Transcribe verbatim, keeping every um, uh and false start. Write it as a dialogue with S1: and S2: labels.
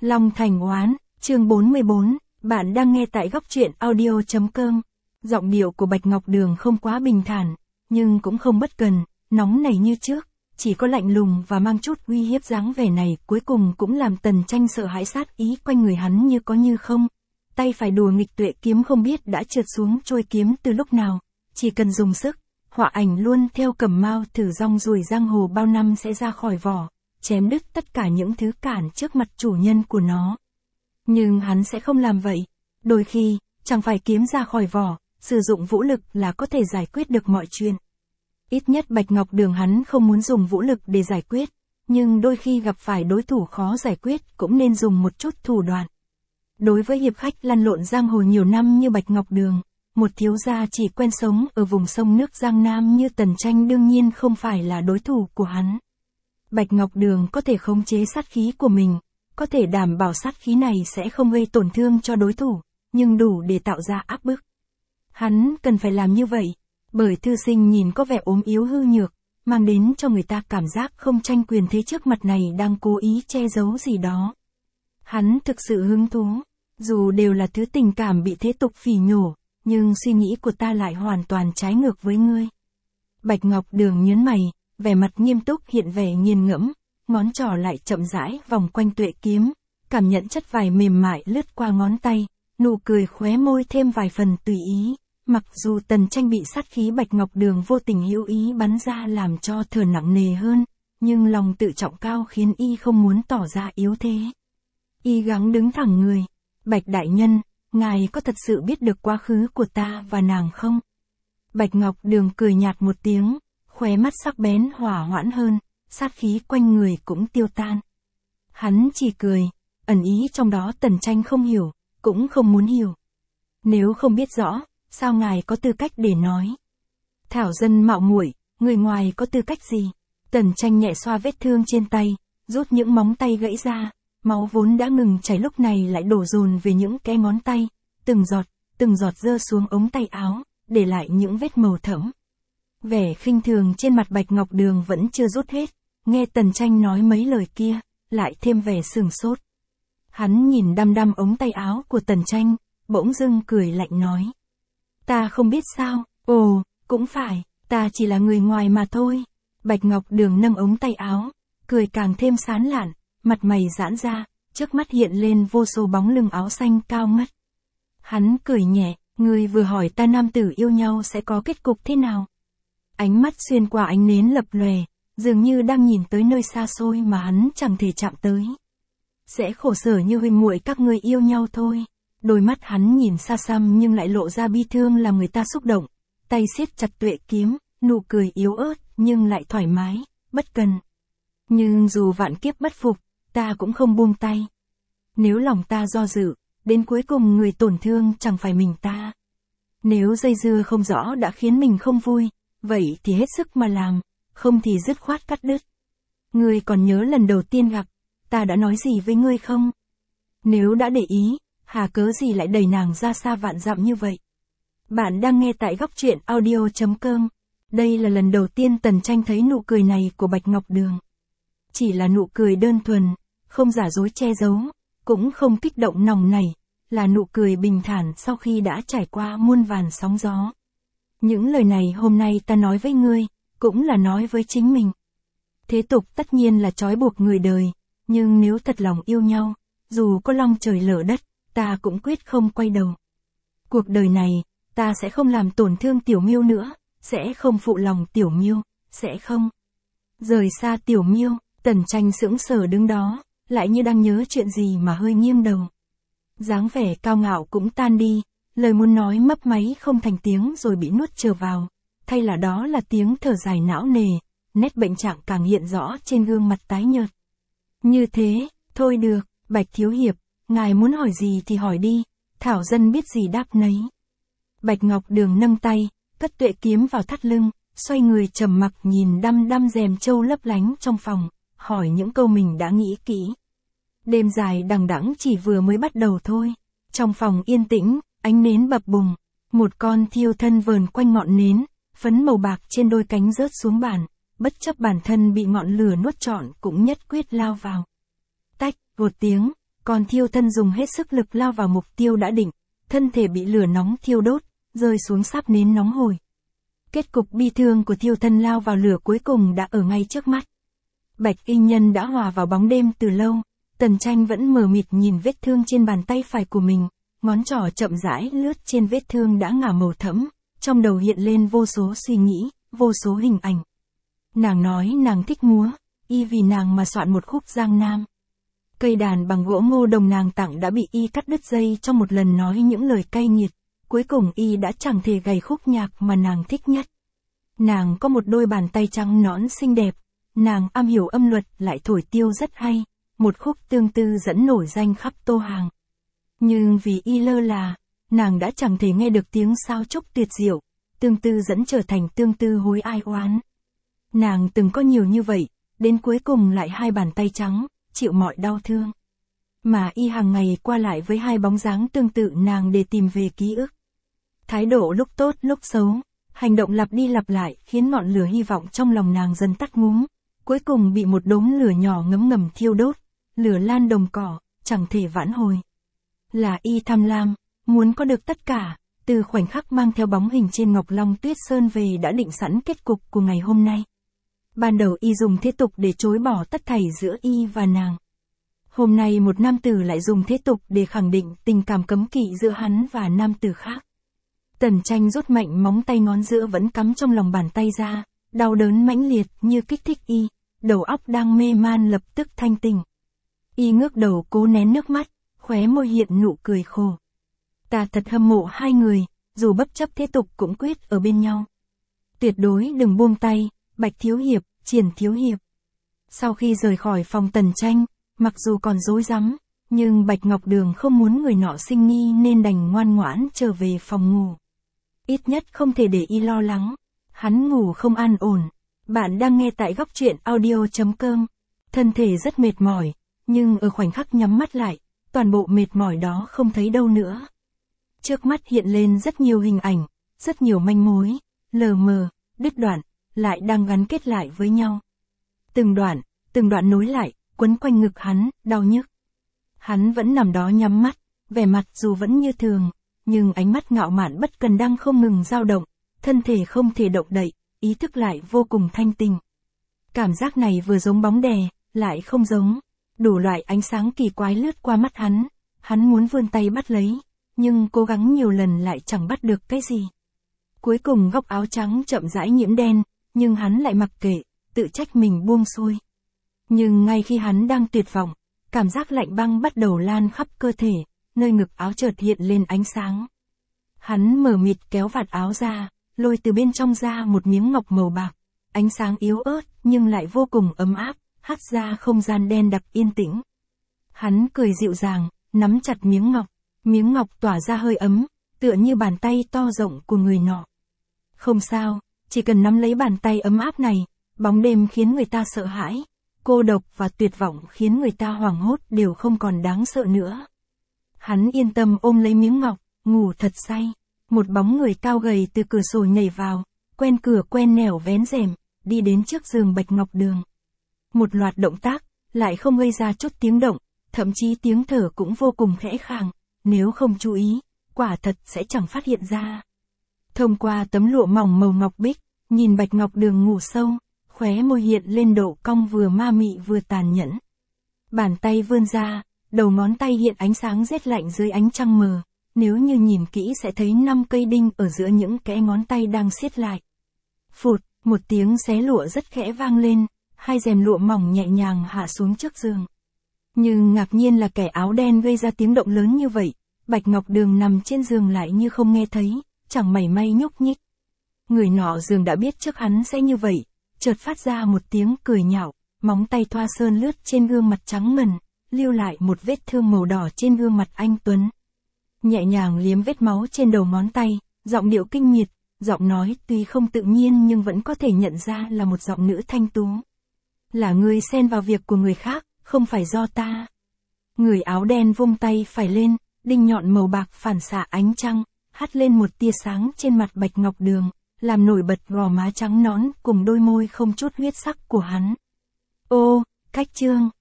S1: Long Thành Oán, chương bốn mươi bốn, bạn đang nghe tại góc truyện audio.com. Giọng điệu của Bạch Ngọc Đường không quá bình thản, nhưng cũng không bất cần, nóng nảy như trước, chỉ có lạnh lùng và mang chút uy hiếp. Dáng vẻ này cuối cùng cũng làm Tần Tranh sợ hãi, sát ý quanh người hắn như có như không. Tay phải đùa nghịch tuệ kiếm không biết đã trượt xuống trôi kiếm từ lúc nào, chỉ cần dùng sức, họa ảnh luôn theo Cẩm Mao thử rong ruổi giang hồ bao năm sẽ ra khỏi vỏ, chém đứt tất cả những thứ cản trước mặt chủ nhân của nó. Nhưng hắn sẽ không làm vậy. Đôi khi, chẳng phải kiếm ra khỏi vỏ, sử dụng vũ lực là có thể giải quyết được mọi chuyện. Ít nhất Bạch Ngọc Đường hắn không muốn dùng vũ lực để giải quyết, nhưng đôi khi gặp phải đối thủ khó giải quyết cũng nên dùng một chút thủ đoạn. Đối với hiệp khách lăn lộn giang hồ nhiều năm như Bạch Ngọc Đường, một thiếu gia chỉ quen sống ở vùng sông nước Giang Nam như Tần Tranh đương nhiên không phải là đối thủ của hắn. Bạch Ngọc Đường có thể khống chế sát khí của mình, có thể đảm bảo sát khí này sẽ không gây tổn thương cho đối thủ, nhưng đủ để tạo ra áp bức. Hắn cần phải làm như vậy, bởi thư sinh nhìn có vẻ ốm yếu hư nhược, mang đến cho người ta cảm giác không tranh quyền thế trước mặt này đang cố ý che giấu gì đó. Hắn thực sự hứng thú, dù đều là thứ tình cảm bị thế tục phỉ nhổ, nhưng suy nghĩ của ta lại hoàn toàn trái ngược với ngươi. Bạch Ngọc Đường nhớn mày, vẻ mặt nghiêm túc hiện vẻ nghiền ngẫm, ngón trỏ lại chậm rãi vòng quanh tuệ kiếm, cảm nhận chất vải mềm mại lướt qua ngón tay, nụ cười khóe môi thêm vài phần tùy ý. Mặc dù Tần Tranh bị sát khí Bạch Ngọc Đường vô tình hữu ý bắn ra làm cho thở nặng nề hơn, nhưng lòng tự trọng cao khiến y không muốn tỏ ra yếu thế. Y gắng đứng thẳng người. Bạch đại nhân, ngài có thật sự biết được quá khứ của ta và nàng không? Bạch Ngọc Đường cười nhạt một tiếng, khóe mắt sắc bén hỏa hoãn hơn, sát khí quanh người cũng tiêu tan. Hắn chỉ cười, ẩn ý trong đó Tần Tranh không hiểu, cũng không muốn hiểu. Nếu không biết rõ, sao ngài có tư cách để nói? Thảo dân mạo muội, người ngoài có tư cách gì? Tần Tranh nhẹ xoa vết thương trên tay, rút những móng tay gãy ra, máu vốn đã ngừng chảy lúc này lại đổ dồn về những cái ngón tay, từng giọt, từng giọt rơi xuống ống tay áo, để lại những vết màu thẫm. Vẻ khinh thường trên mặt Bạch Ngọc Đường vẫn chưa rút hết, nghe Tần Tranh nói mấy lời kia, lại thêm vẻ sửng sốt. Hắn nhìn đăm đăm ống tay áo của Tần Tranh, bỗng dưng cười lạnh nói. Ta không biết sao, ồ, cũng phải, ta chỉ là người ngoài mà thôi. Bạch Ngọc Đường nâng ống tay áo, cười càng thêm sán lạn, mặt mày giãn ra, trước mắt hiện lên vô số bóng lưng áo xanh cao ngất. Hắn cười nhẹ, ngươi vừa hỏi ta nam tử yêu nhau sẽ có kết cục thế nào? Ánh mắt xuyên qua ánh nến lập lòe, dường như đang nhìn tới nơi xa xôi mà hắn chẳng thể chạm tới. Sẽ khổ sở như huynh muội các ngươi yêu nhau thôi. Đôi mắt hắn nhìn xa xăm nhưng lại lộ ra bi thương làm người ta xúc động, tay siết chặt tuệ kiếm, nụ cười yếu ớt nhưng lại thoải mái, bất cần. Nhưng dù vạn kiếp bất phục, ta cũng không buông tay. Nếu lòng ta do dự, đến cuối cùng người tổn thương chẳng phải mình ta. Nếu dây dưa không rõ đã khiến mình không vui, vậy thì hết sức mà làm, không thì dứt khoát cắt đứt. Ngươi còn nhớ lần đầu tiên gặp, ta đã nói gì với ngươi không? Nếu đã để ý, hà cớ gì lại đẩy nàng ra xa vạn dặm như vậy? Bạn đang nghe tại góc truyện audio.com. Đây là lần đầu tiên Tần Tranh thấy nụ cười này của Bạch Ngọc Đường. Chỉ là nụ cười đơn thuần, không giả dối che giấu, cũng không kích động nòng nảy, là nụ cười bình thản sau khi đã trải qua muôn vàn sóng gió. Những lời này hôm nay ta nói với ngươi, cũng là nói với chính mình. Thế tục tất nhiên là trói buộc người đời, nhưng nếu thật lòng yêu nhau, dù có long trời lở đất, ta cũng quyết không quay đầu. Cuộc đời này, ta sẽ không làm tổn thương Tiểu Miêu nữa, sẽ không phụ lòng Tiểu Miêu, sẽ không rời xa Tiểu Miêu. Tần Tranh sững sờ đứng đó, lại như đang nhớ chuyện gì mà hơi nghiêng đầu. Dáng vẻ cao ngạo cũng tan đi, lời muốn nói mấp máy không thành tiếng rồi bị nuốt trở vào, thay là đó là tiếng thở dài não nề, nét bệnh trạng càng hiện rõ trên gương mặt tái nhợt. Như thế, thôi được, Bạch thiếu hiệp, ngài muốn hỏi gì thì hỏi đi, thảo dân biết gì đáp nấy. Bạch Ngọc Đường nâng tay, cất tuệ kiếm vào thắt lưng, xoay người trầm mặc nhìn đăm đăm rèm châu lấp lánh trong phòng, hỏi những câu mình đã nghĩ kỹ. Đêm dài đằng đẵng chỉ vừa mới bắt đầu thôi. Trong phòng yên tĩnh, ánh nến bập bùng, một con thiêu thân vờn quanh ngọn nến, phấn màu bạc trên đôi cánh rớt xuống bàn, bất chấp bản thân bị ngọn lửa nuốt trọn cũng nhất quyết lao vào. Tách, một tiếng, Còn thiêu thân dùng hết sức lực lao vào mục tiêu đã định, thân thể bị lửa nóng thiêu đốt, rơi xuống sáp nến nóng hổi. Kết cục bi thương của thiêu thân lao vào lửa cuối cùng đã ở ngay trước mắt. Bạch y nhân đã hòa vào bóng đêm từ lâu, Tần Tranh vẫn mờ mịt nhìn vết thương trên bàn tay phải của mình, ngón trỏ chậm rãi lướt trên vết thương đã ngả màu thẫm, trong đầu hiện lên vô số suy nghĩ, vô số hình ảnh. Nàng nói nàng thích múa, y vì nàng mà soạn một khúc Giang Nam. Cây đàn bằng gỗ ngô đồng nàng tặng đã bị y cắt đứt dây trong một lần nói những lời cay nghiệt, cuối cùng y đã chẳng thể gảy khúc nhạc mà nàng thích nhất. Nàng có một đôi bàn tay trắng nõn xinh đẹp, nàng am hiểu âm luật lại thổi tiêu rất hay, một khúc tương tư dẫn nổi danh khắp Tô Hàng. Nhưng vì y lơ là, nàng đã chẳng thể nghe được tiếng sao chúc tuyệt diệu, tương tư dẫn trở thành tương tư hối ai oán. Nàng từng có nhiều như vậy, đến cuối cùng lại hai bàn tay trắng, chịu mọi đau thương. Mà y hàng ngày qua lại với hai bóng dáng tương tự nàng để tìm về ký ức. Thái độ lúc tốt lúc xấu, hành động lặp đi lặp lại khiến ngọn lửa hy vọng trong lòng nàng dần tắt ngúm, cuối cùng bị một đốm lửa nhỏ ngấm ngầm thiêu đốt, lửa lan đồng cỏ, chẳng thể vãn hồi. Là y tham lam, muốn có được tất cả, từ khoảnh khắc mang theo bóng hình trên ngọc long tuyết sơn về đã định sẵn kết cục của ngày hôm nay. Ban đầu y dùng thế tục để chối bỏ tất thảy giữa y và nàng. Hôm nay một nam tử lại dùng thế tục để khẳng định tình cảm cấm kỵ giữa hắn và nam tử khác. Tần Tranh rút mạnh móng tay ngón giữa vẫn cắm trong lòng bàn tay ra, đau đớn mãnh liệt như kích thích y, đầu óc đang mê man lập tức thanh tỉnh. Y ngước đầu cố nén nước mắt, khóe môi hiện nụ cười khổ. Ta thật hâm mộ hai người, dù bất chấp thế tục cũng quyết ở bên nhau. Tuyệt đối đừng buông tay, Bạch thiếu hiệp, Triển thiếu hiệp. Sau khi rời khỏi phòng Tần Tranh, mặc dù còn rối rắm, nhưng Bạch Ngọc Đường không muốn người nọ sinh nghi nên đành ngoan ngoãn trở về phòng ngủ. Ít nhất không thể để y lo lắng. Hắn ngủ không an ổn. Bạn đang nghe tại góc truyện audio chấm com. Thân thể rất mệt mỏi, nhưng ở khoảnh khắc nhắm mắt lại, toàn bộ mệt mỏi đó không thấy đâu nữa. Trước mắt hiện lên rất nhiều hình ảnh, rất nhiều manh mối, lờ mờ, đứt đoạn, lại đang gắn kết lại với nhau. Từng đoạn, từng đoạn nối lại, quấn quanh ngực hắn, đau nhức. Hắn vẫn nằm đó nhắm mắt, vẻ mặt dù vẫn như thường, nhưng ánh mắt ngạo mạn bất cần đang không ngừng dao động, thân thể không thể động đậy, ý thức lại vô cùng thanh tình. Cảm giác này vừa giống bóng đè, lại không giống. Đủ loại ánh sáng kỳ quái lướt qua mắt hắn, hắn muốn vươn tay bắt lấy, nhưng cố gắng nhiều lần lại chẳng bắt được cái gì. Cuối cùng góc áo trắng chậm rãi nhiễm đen, nhưng hắn lại mặc kệ, tự trách mình buông xuôi. Nhưng ngay khi hắn đang tuyệt vọng, cảm giác lạnh băng bắt đầu lan khắp cơ thể, nơi ngực áo chợt hiện lên ánh sáng. Hắn mở mịt kéo vạt áo ra, lôi từ bên trong ra một miếng ngọc màu bạc, ánh sáng yếu ớt nhưng lại vô cùng ấm áp, hắt ra không gian đen đặc yên tĩnh. Hắn cười dịu dàng, nắm chặt miếng ngọc, miếng ngọc tỏa ra hơi ấm, tựa như bàn tay to rộng của người nọ. Không sao, chỉ cần nắm lấy bàn tay ấm áp này, bóng đêm khiến người ta sợ hãi, cô độc và tuyệt vọng khiến người ta hoảng hốt đều không còn đáng sợ nữa. Hắn yên tâm ôm lấy miếng ngọc, ngủ thật say. Một bóng người cao gầy từ cửa sổ nhảy vào, quen cửa quen nẻo vén rèm, đi đến trước giường Bạch Ngọc Đường. Một loạt động tác, lại không gây ra chút tiếng động, thậm chí tiếng thở cũng vô cùng khẽ khàng, nếu không chú ý, quả thật sẽ chẳng phát hiện ra. Thông qua tấm lụa mỏng màu ngọc bích, nhìn Bạch Ngọc Đường ngủ sâu, khóe môi hiện lên độ cong vừa ma mị vừa tàn nhẫn. Bàn tay vươn ra, đầu ngón tay hiện ánh sáng rét lạnh dưới ánh trăng mờ, nếu như nhìn kỹ sẽ thấy năm cây đinh ở giữa những kẽ ngón tay đang siết lại. Phụt, một tiếng xé lụa rất khẽ vang lên, hai rèm lụa mỏng nhẹ nhàng hạ xuống trước giường. Nhưng ngạc nhiên là kẻ áo đen gây ra tiếng động lớn như vậy, Bạch Ngọc Đường nằm trên giường lại như không nghe thấy, chẳng mảy may nhúc nhích. Người nọ giường đã biết trước hắn sẽ như vậy, chợt phát ra một tiếng cười nhạo, móng tay thoa sơn lướt trên gương mặt trắng ngần, lưu lại một vết thương màu đỏ trên gương mặt anh tuấn. Nhẹ nhàng liếm vết máu trên đầu ngón tay, giọng điệu kinh miệt, giọng nói tuy không tự nhiên nhưng vẫn có thể nhận ra là một giọng nữ thanh tú. Là ngươi xen vào việc của người khác, không phải do ta. Người áo đen vung tay phải lên, đinh nhọn màu bạc phản xạ ánh trăng, hắt lên một tia sáng trên mặt Bạch Ngọc Đường, làm nổi bật gò má trắng nõn cùng đôi môi không chút huyết sắc của hắn. Ô, cách chương.